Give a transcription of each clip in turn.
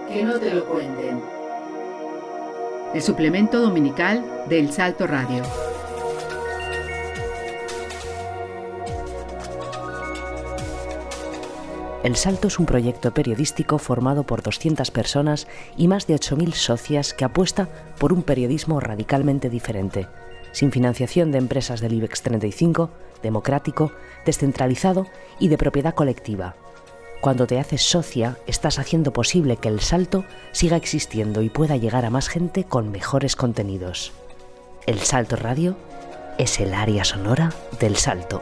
Que no te lo cuenten. El suplemento dominical de El Salto Radio. El Salto es un proyecto periodístico formado por 200 personas y más de 8.000 socias que apuesta por un periodismo radicalmente diferente, sin financiación de empresas del IBEX 35, democrático, descentralizado y de propiedad colectiva. Cuando te haces socia, estás haciendo posible que El Salto siga existiendo y pueda llegar a más gente con mejores contenidos. El Salto Radio es el área sonora del Salto.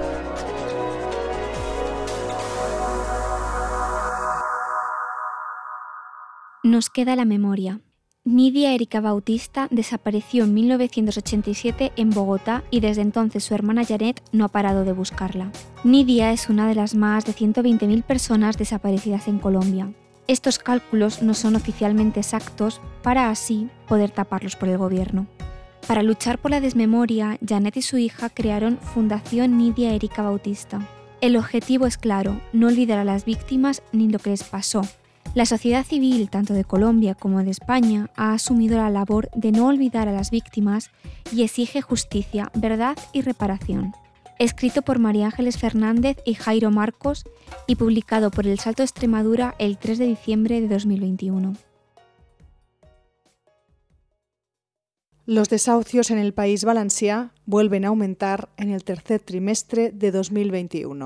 Nos queda la memoria. Nidia Erika Bautista desapareció en 1987 en Bogotá y desde entonces su hermana Janet no ha parado de buscarla. Nidia es una de las más de 120.000 personas desaparecidas en Colombia. Estos cálculos no son oficialmente exactos para así poder taparlos por el gobierno. Para luchar por la desmemoria, Janet y su hija crearon Fundación Nidia Erika Bautista. El objetivo es claro, no olvidar a las víctimas ni lo que les pasó. La sociedad civil, tanto de Colombia como de España, ha asumido la labor de no olvidar a las víctimas y exige justicia, verdad y reparación. Escrito por María Ángeles Fernández y Jairo Marcos y publicado por El Salto Extremadura el 3 de diciembre de 2021. Los desahucios en el País Valencià vuelven a aumentar en el tercer trimestre de 2021.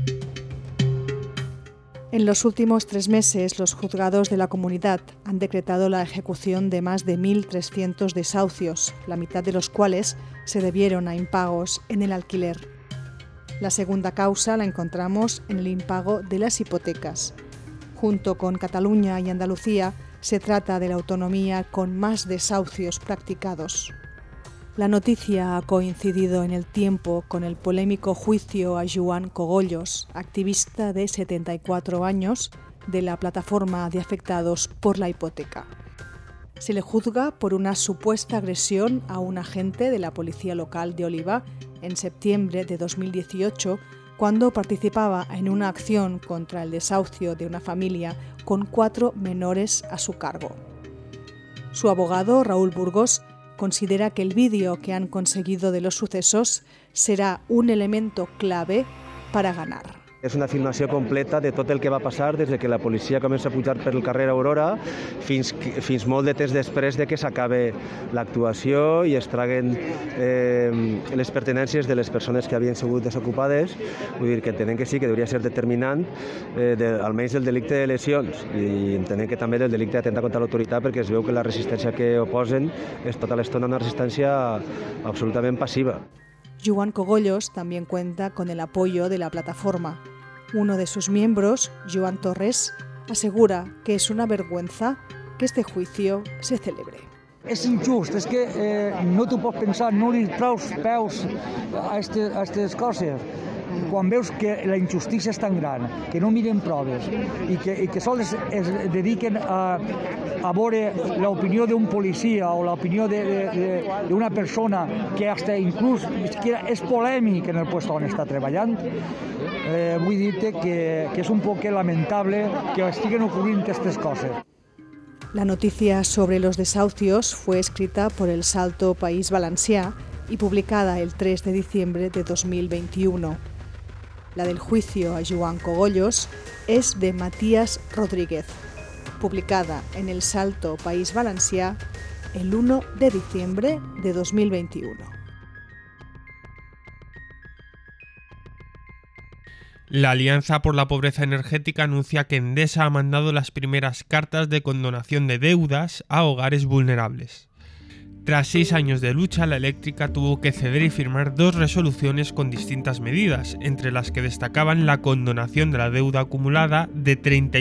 En los últimos 3 meses, los juzgados de la comunidad han decretado la ejecución de más de 1.300 desahucios, la mitad de los cuales se debieron a impagos en el alquiler. La segunda causa la encontramos en el impago de las hipotecas. Junto con Cataluña y Andalucía, se trata de la autonomía con más desahucios practicados. La noticia ha coincidido en el tiempo con el polémico juicio a Joan Cogollos, activista de 74 años de la plataforma de afectados por la hipoteca. Se le juzga por una supuesta agresión a un agente de la policía local de Oliva en septiembre de 2018, cuando participaba en una acción contra el desahucio de una familia con 4 menores a su cargo. Su abogado, Raúl Burgos, considera que el vídeo que han conseguido de los sucesos serà un elemento clave para ganar. És una filmació completa de tot el que va passar des que la policia comença a pujar pel carrer Aurora fins molt de temps després de que s'acabe l'actuació i es traguen les pertinències de les persones que havien sigut desocupades. Vull dir que entenem que sí, que hauria ser determinant almenys del delicte de lesions i entenem que també del delicte d'atemptar contra l'autoritat perquè es veu que la resistència que oposen és tota l'estona una resistència absolutament passiva. Joan Cogollos también cuenta con el apoyo de la plataforma. Uno de sus miembros, Joan Torres, asegura que es una vergüenza que este juicio se celebre. És injust, és que no t'ho pots pensar, no li traus peus a aquestes coses. Quan veus que la injustícia és tan gran, que no miren proves i que sols es dediquen a veure l'opinió d'un policia o l'opinió d'una persona que hasta inclús és polèmic en el puesto on està treballant, vull dir-te que és un poc lamentable que estiguen ocorrint aquestes coses. La noticia sobre los desahucios fue escrita por El Salto País Valencià y publicada el 3 de diciembre de 2021. La del juicio a Joan Cogollos es de Matías Rodríguez, publicada en El Salto País Valencià el 1 de diciembre de 2021. La Alianza por la Pobreza Energética anuncia que Endesa ha mandado las primeras cartas de condonación de deudas a hogares vulnerables. Tras 6 años de lucha, la eléctrica tuvo que ceder y firmar 2 resoluciones con distintas medidas, entre las que destacaban la condonación de la deuda acumulada de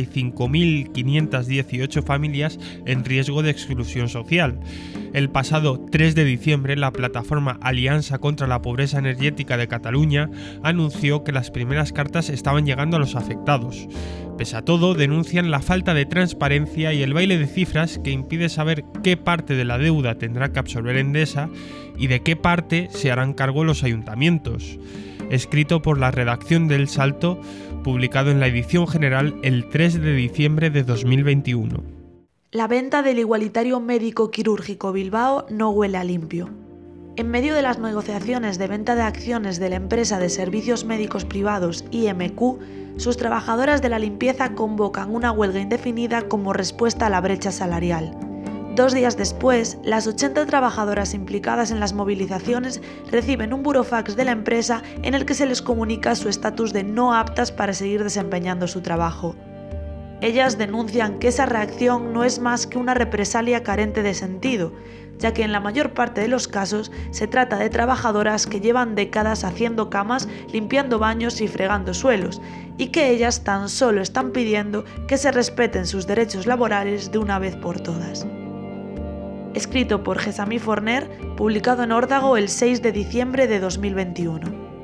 35.518 familias en riesgo de exclusión social. El pasado 3 de diciembre, la plataforma Aliança contra la Pobreza Energética de Cataluña anunció que las primeras cartas estaban llegando a los afectados. Pese a todo, denuncian la falta de transparencia y el baile de cifras que impide saber qué parte de la deuda tendrá que absorber Endesa y de qué parte se harán cargo los ayuntamientos. Escrito por la redacción de El Salto, publicado en la edición general el 3 de diciembre de 2021. La venta del Igualitario Médico Quirúrgico Bilbao no huele a limpio. En medio de las negociaciones de venta de acciones de la empresa de servicios médicos privados IMQ, sus trabajadoras de la limpieza convocan una huelga indefinida como respuesta a la brecha salarial. 2 días después, las 80 trabajadoras implicadas en las movilizaciones reciben un burofax de la empresa en el que se les comunica su estatus de no aptas para seguir desempeñando su trabajo. Ellas denuncian que esa reacción no es más que una represalia carente de sentido, ya que en la mayor parte de los casos se trata de trabajadoras que llevan décadas haciendo camas, limpiando baños y fregando suelos, y que ellas tan solo están pidiendo que se respeten sus derechos laborales de una vez por todas. Escrito por Gessamí Forner, publicado en Órdago el 6 de diciembre de 2021.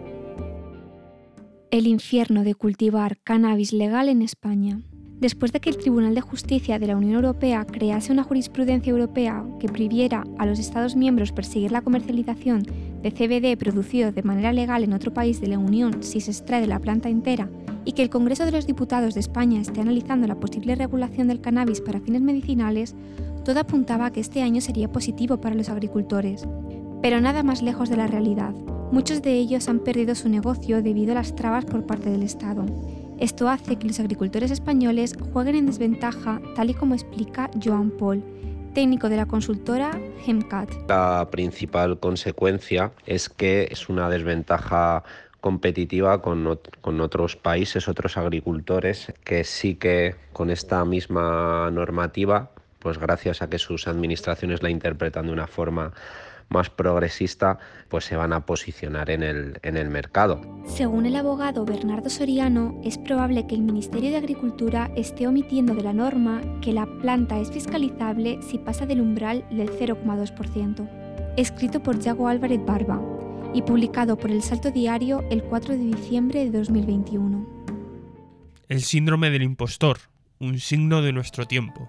El infierno de cultivar cannabis legal en España. Después de que el Tribunal de Justicia de la Unión Europea crease una jurisprudencia europea que prohibiera a los Estados miembros perseguir la comercialización de CBD producido de manera legal en otro país de la Unión si se extrae de la planta entera, y que el Congreso de los Diputados de España esté analizando la posible regulación del cannabis para fines medicinales, todo apuntaba a que este año sería positivo para los agricultores. Pero nada más lejos de la realidad. Muchos de ellos han perdido su negocio debido a las trabas por parte del Estado. Esto hace que los agricultores españoles jueguen en desventaja, tal y como explica Joan Pol, técnico de la consultora Hemcat. La principal consecuencia es que es una desventaja competitiva con otros países, otros agricultores, que sí que con esta misma normativa, pues gracias a que sus administraciones la interpretan de una forma más progresista, pues se van a posicionar en el mercado. Según el abogado Bernardo Soriano, es probable que el Ministerio de Agricultura esté omitiendo de la norma que la planta es fiscalizable si pasa del umbral del 0,2%. Escrito por Yago Álvarez Barba y publicado por El Salto Diario el 4 de diciembre de 2021. El síndrome del impostor, un signo de nuestro tiempo.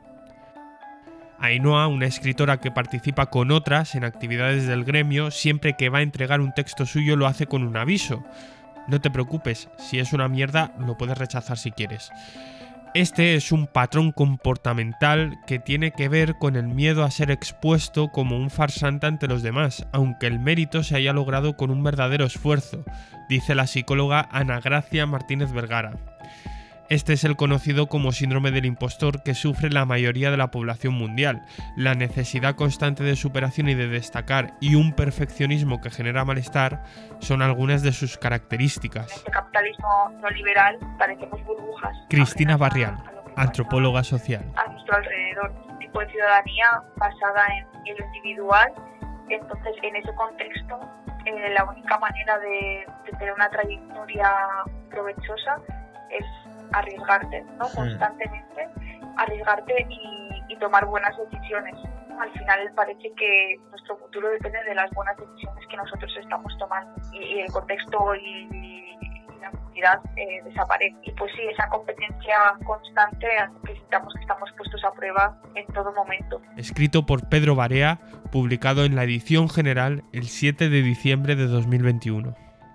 Ainhoa, una escritora que participa con otras en actividades del gremio, siempre que va a entregar un texto suyo lo hace con un aviso. No te preocupes, si es una mierda lo puedes rechazar si quieres. Este es un patrón comportamental que tiene que ver con el miedo a ser expuesto como un farsante ante los demás, aunque el mérito se haya logrado con un verdadero esfuerzo, dice la psicóloga Ana Gracia Martínez Vergara. Este es el conocido como síndrome del impostor que sufre la mayoría de la población mundial. La necesidad constante de superación y de destacar y un perfeccionismo que genera malestar son algunas de sus características. Este capitalismo no liberal parecemos burbujas. Cristina Barrial, antropóloga social. A nuestro alrededor, un tipo de ciudadanía basada en lo individual. Entonces, en ese contexto, la única manera de tener una trayectoria provechosa es arriesgarte, ¿no? Constantemente, arriesgarte y tomar buenas decisiones. Al final parece que nuestro futuro depende de las buenas decisiones que nosotros estamos tomando y el contexto y la comunidad desaparece. Y pues sí, esa competencia constante necesitamos que estamos puestos a prueba en todo momento. Escrito por Pedro Barea, publicado en la edición general el 7 de diciembre de 2021.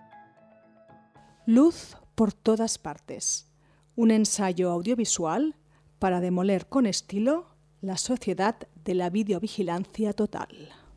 Luz por todas partes. Un ensayo audiovisual para demoler con estilo la sociedad de la videovigilancia total.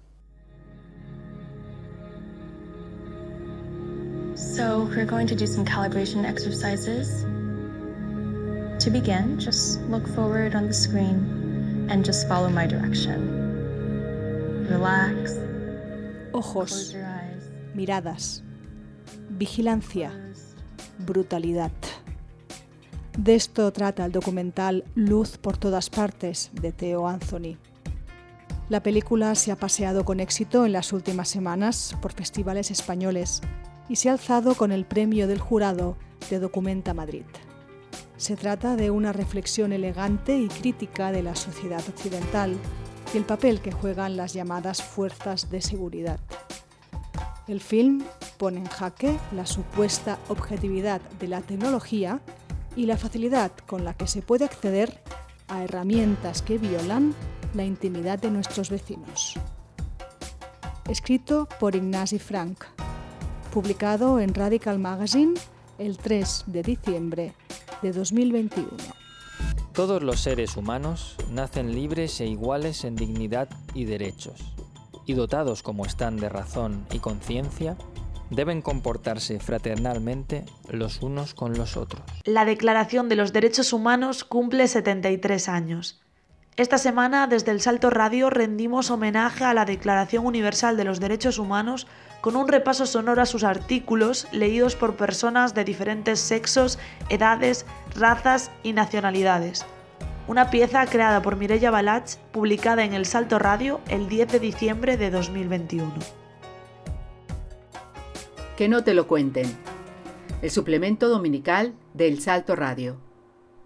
So we're going to do some calibration exercises. To begin, just look forward on the screen and just follow my direction. Relax. Ojos, miradas, vigilancia, brutalidad. De esto trata el documental Luz por todas partes, de Theo Anthony. La película se ha paseado con éxito en las últimas semanas por festivales españoles y se ha alzado con el premio del jurado de Documenta Madrid. Se trata de una reflexión elegante y crítica de la sociedad occidental y el papel que juegan las llamadas fuerzas de seguridad. El film pone en jaque la supuesta objetividad de la tecnología y la facilidad con la que se puede acceder a herramientas que violan la intimidad de nuestros vecinos. Escrito por Ignasi Frank, publicado en Radical Magazine el 3 de diciembre de 2021. Todos los seres humanos nacen libres e iguales en dignidad y derechos, y dotados como están de razón y conciencia, deben comportarse fraternalmente los unos con los otros. La Declaración de los Derechos Humanos cumple 73 años. Esta semana, desde El Salto Radio, rendimos homenaje a la Declaración Universal de los Derechos Humanos con un repaso sonoro a sus artículos leídos por personas de diferentes sexos, edades, razas y nacionalidades. Una pieza creada por Mireia Balach, publicada en El Salto Radio el 10 de diciembre de 2021. Que no te lo cuenten. El suplemento dominical de El Salto Radio.